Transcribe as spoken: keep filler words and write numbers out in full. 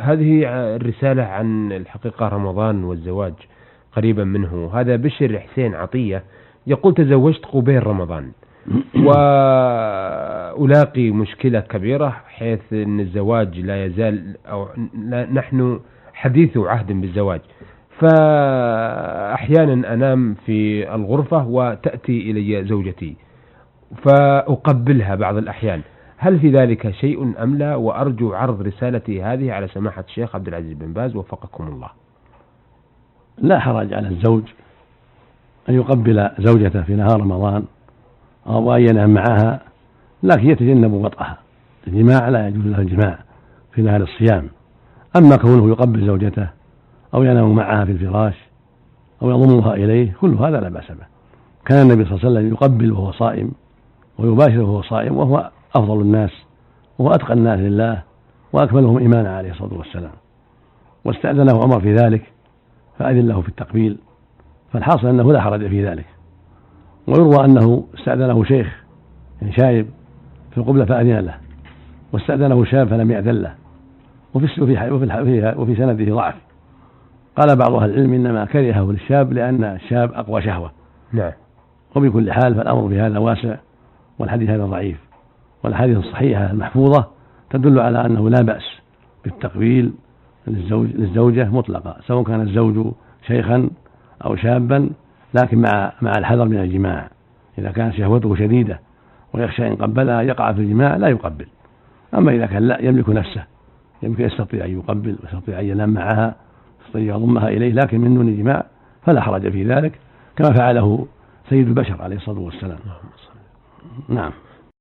هذه الرسالة عن الحقيقة رمضان والزواج قريبا منه. هذا بشر حسين عطية يقول: تزوجت قبيل رمضان وألاقي مشكلة كبيرة، حيث أن الزواج لا يزال، أو لا نحن حديث عهد بالزواج، فأحيانا أنام في الغرفة وتأتي إلي زوجتي فأقبلها بعض الأحيان، هل في ذلك شيء أم لا؟ وأرجو عرض رسالتي هذه على سماحة الشيخ عبد العزيز بن باز وفقكم الله. لا حرج على الزوج أن يقبل زوجته في نهار رمضان أو أن ينام معها، لكن يتجنب وطئها. الجماع لا يجوز له الجماع في نهار الصيام. أما كونه يقبل زوجته أو ينام معها في الفراش أو يضمها إليه، كل هذا لا بأس به. كان النبي صلى الله عليه وسلم يقبل وهو صائم ويباشر وهو صائم، وهو أفضل الناس وهو أتقى الناس لله وأكملهم إيمانا عليه الصلاة والسلام. واستأذنه عمر في ذلك فأذن له في التقبيل، فالحاصل أنه لا حرج في ذلك. ويروى أنه استأذنه شيخ يعني شايب في القبلة فأذن له، واستأذنه شاب فلم يأذن له، وفي وفي وفي, وفي سنده ضعف. قال بعض أهل العلم إنما كرهه للشاب لأن الشاب أقوى شهوة. نعم. وبكل حال فالأمر بهذا واسع، والحديث هذا ضعيف. والحديث الصحيحة المحفوظة تدل على أنه لا بأس بالتقبيل للزوج للزوجة مطلقة، سواء كان الزوج شيخا أو شابا، لكن مع مع الحذر من الجماع. إذا كانت شهوته شديدة ويخشى إن قبلها يقع في الجماع لا يقبل. أما إذا كان لا يملك نفسه، يمكن يستطيع أن يقبل ويستطيع أن ينام معها، يستطيع أن يضمها إليه، لكن من دون جماع فلا حرج في ذلك، كما فعله سيد البشر عليه الصلاة والسلام. نعم.